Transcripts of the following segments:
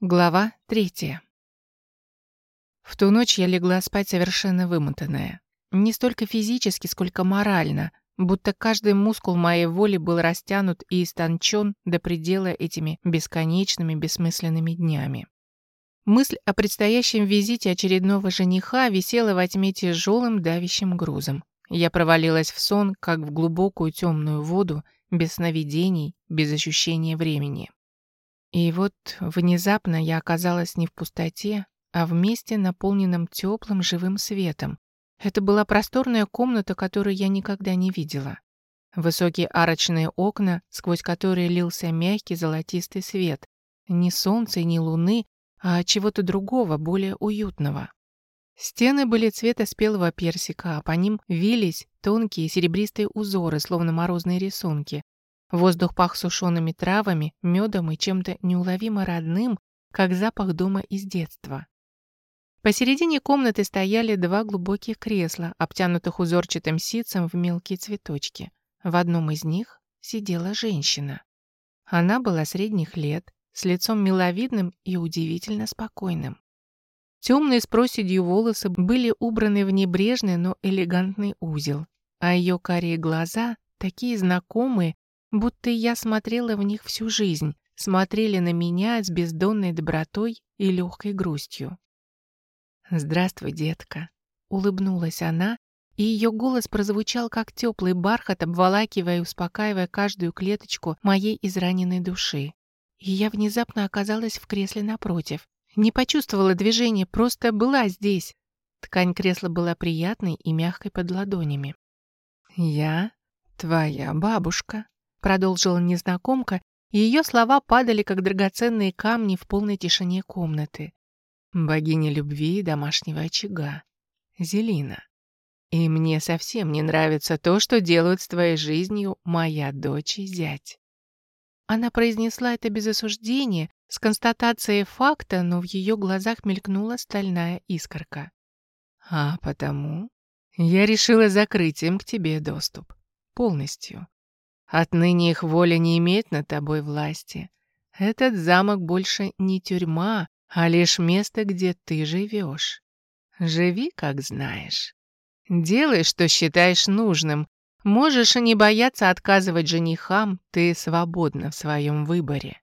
Глава 3. В ту ночь я легла спать совершенно вымотанная. Не столько физически, сколько морально, будто каждый мускул моей воли был растянут и истончен до предела этими бесконечными бессмысленными днями. Мысль о предстоящем визите очередного жениха висела во тьме тяжелым давящим грузом. Я провалилась в сон, как в глубокую темную воду, без сновидений, без ощущения времени. И вот внезапно я оказалась не в пустоте, а в месте, наполненном теплым живым светом. Это была просторная комната, которую я никогда не видела. Высокие арочные окна, сквозь которые лился мягкий золотистый свет. Ни солнца, ни луны, а чего-то другого, более уютного. Стены были цвета спелого персика, а по ним вились тонкие серебристые узоры, словно морозные рисунки. Воздух пах сушеными травами, медом и чем-то неуловимо родным, как запах дома из детства. Посередине комнаты стояли два глубоких кресла, обтянутых узорчатым ситцем в мелкие цветочки. В одном из них сидела женщина. Она была средних лет, с лицом миловидным и удивительно спокойным. Темные с проседью волосы были убраны в небрежный, но элегантный узел, а ее карие глаза, такие знакомые, будто я смотрела в них всю жизнь, смотрели на меня с бездонной добротой и легкой грустью. «Здравствуй, детка», — улыбнулась она, и ее голос прозвучал, как теплый бархат, обволакивая и успокаивая каждую клеточку моей израненной души. И я внезапно оказалась в кресле напротив. Не почувствовала движения, просто была здесь. Ткань кресла была приятной и мягкой под ладонями. «Я твоя бабушка», — продолжила незнакомка, и ее слова падали, как драгоценные камни в полной тишине комнаты. «Богиня любви и домашнего очага. Зелина. И мне совсем не нравится то, что делают с твоей жизнью моя дочь и зять». Она произнесла это без осуждения, с констатацией факта, но в ее глазах мелькнула стальная искорка. «А потому я решила закрыть им к тебе доступ. Полностью. Отныне их воля не имеет над тобой власти. Этот замок больше не тюрьма, а лишь место, где ты живешь. Живи, как знаешь. Делай, что считаешь нужным. Можешь и не бояться отказывать женихам, ты свободна в своем выборе».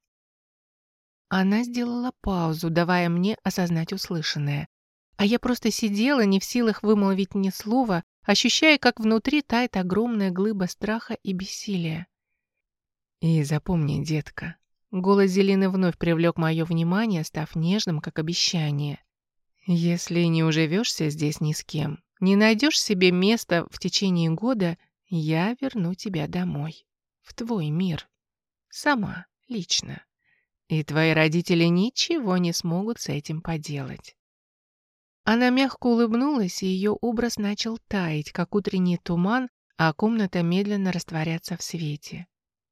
Она сделала паузу, давая мне осознать услышанное. А я просто сидела, не в силах вымолвить ни слова, ощущая, как внутри тает огромная глыба страха и бессилия. «И запомни, детка», голос Зелины вновь привлек мое внимание, став нежным, как обещание. «Если не уживешься здесь ни с кем, не найдешь себе места в течение года, я верну тебя домой, в твой мир. Сама, лично. И твои родители ничего не смогут с этим поделать». Она мягко улыбнулась, и ее образ начал таять, как утренний туман, а комната медленно растворяться в свете.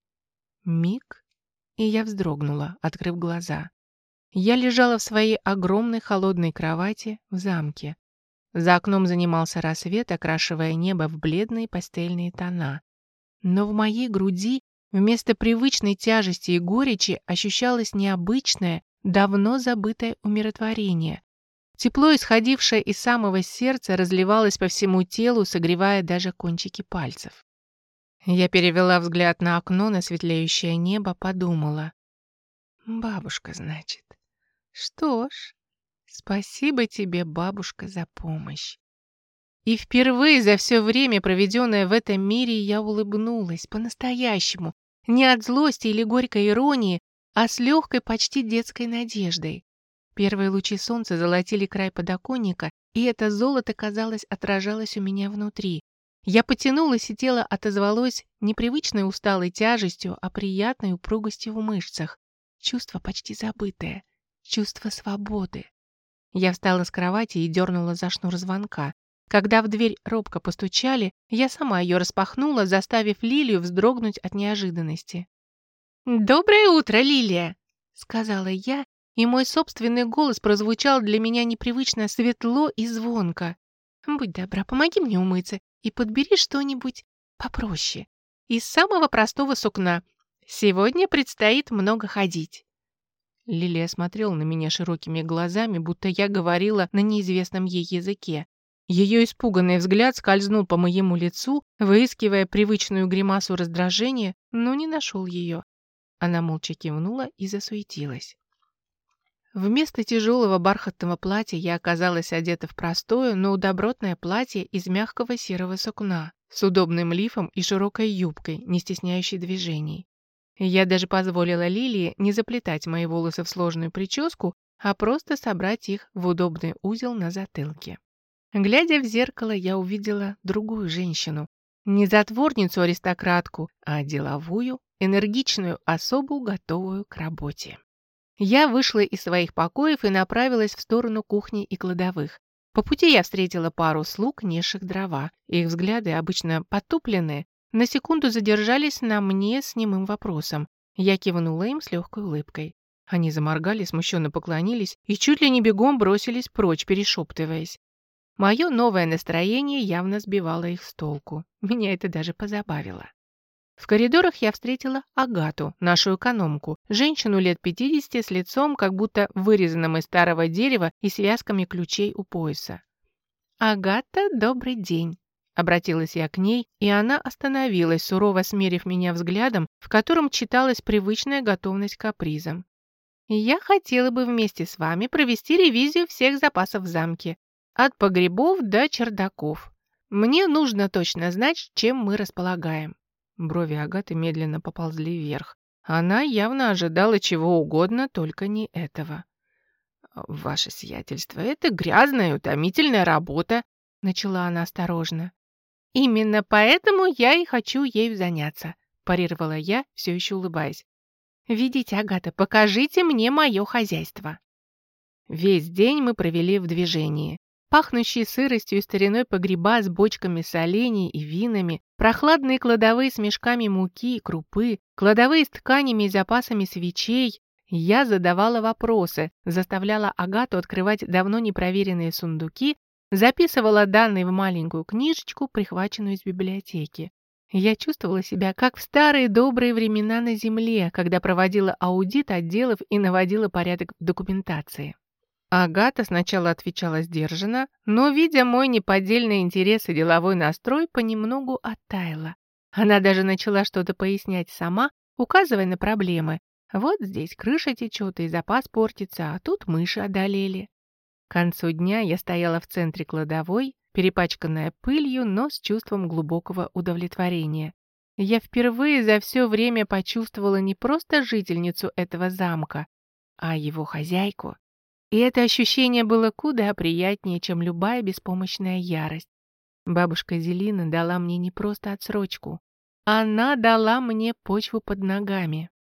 Миг, и я вздрогнула, открыв глаза. Я лежала в своей огромной холодной кровати в замке. За окном занимался рассвет, окрашивая небо в бледные пастельные тона. Но в моей груди вместо привычной тяжести и горечи ощущалось необычное, давно забытое умиротворение. Тепло, исходившее из самого сердца, разливалось по всему телу, согревая даже кончики пальцев. Я перевела взгляд на окно, на светлеющее небо, подумала. «Бабушка, значит. Что ж, спасибо тебе, бабушка, за помощь». И впервые за все время, проведенное в этом мире, я улыбнулась по-настоящему, не от злости или горькой иронии, а с легкой, почти детской надеждой. Первые лучи солнца золотили край подоконника, и это золото, казалось, отражалось у меня внутри. Я потянулась, и тело отозвалось непривычной усталой тяжестью, а приятной упругостью в мышцах. Чувство почти забытое. Чувство свободы. Я встала с кровати и дернула за шнур звонка. Когда в дверь робко постучали, я сама ее распахнула, заставив Лилию вздрогнуть от неожиданности. «Доброе утро, Лилия!» — сказала я, и мой собственный голос прозвучал для меня непривычно светло и звонко. «Будь добра, помоги мне умыться и подбери что-нибудь попроще. Из самого простого сукна. Сегодня предстоит много ходить». Лилия смотрела на меня широкими глазами, будто я говорила на неизвестном ей языке. Ее испуганный взгляд скользнул по моему лицу, выискивая привычную гримасу раздражения, но не нашел ее. Она молча кивнула и засуетилась. Вместо тяжелого бархатного платья я оказалась одета в простое, но добротное платье из мягкого серого сукна с удобным лифом и широкой юбкой, не стесняющей движений. Я даже позволила Лилии не заплетать мои волосы в сложную прическу, а просто собрать их в удобный узел на затылке. Глядя в зеркало, я увидела другую женщину. Не затворницу-аристократку, а деловую, энергичную особу, готовую к работе. Я вышла из своих покоев и направилась в сторону кухни и кладовых. По пути я встретила пару слуг, несших дрова. Их взгляды, обычно потупленные, на секунду задержались на мне с немым вопросом. Я кивнула им с легкой улыбкой. Они заморгали, смущенно поклонились и чуть ли не бегом бросились прочь, перешептываясь. Мое новое настроение явно сбивало их с толку. Меня это даже позабавило. В коридорах я встретила Агату, нашу экономку, женщину лет 50 с лицом, как будто вырезанным из старого дерева и связками ключей у пояса. «Агата, добрый день!» Обратилась я к ней, и она остановилась, сурово смерив меня взглядом, в котором читалась привычная готовность к капризам. «Я хотела бы вместе с вами провести ревизию всех запасов в замке, от погребов до чердаков. Мне нужно точно знать, чем мы располагаем». Брови Агаты медленно поползли вверх. Она явно ожидала чего угодно, только не этого. «Ваше сиятельство, это грязная, утомительная работа», — начала она осторожно. «Именно поэтому я и хочу ею заняться», — парировала я, все еще улыбаясь. «Видите, Агата, покажите мне мое хозяйство». Весь день мы провели в движении. Пахнущие сыростью и стариной погреба с бочками солений и винами, прохладные кладовые с мешками муки и крупы, кладовые с тканями и запасами свечей. Я задавала вопросы, заставляла Агату открывать давно непроверенные сундуки, записывала данные в маленькую книжечку, прихваченную из библиотеки. Я чувствовала себя как в старые добрые времена на земле, когда проводила аудит отделов и наводила порядок в документации. Агата сначала отвечала сдержанно, но, видя мой неподдельный интерес и деловой настрой, понемногу оттаяла. Она даже начала что-то пояснять сама, указывая на проблемы. Вот здесь крыша течет и запас портится, а тут мыши одолели. К концу дня я стояла в центре кладовой, перепачканная пылью, но с чувством глубокого удовлетворения. Я впервые за все время почувствовала не просто жительницу этого замка, а его хозяйку. И это ощущение было куда приятнее, чем любая беспомощная ярость. Бабушка Зелина дала мне не просто отсрочку. Она дала мне почву под ногами.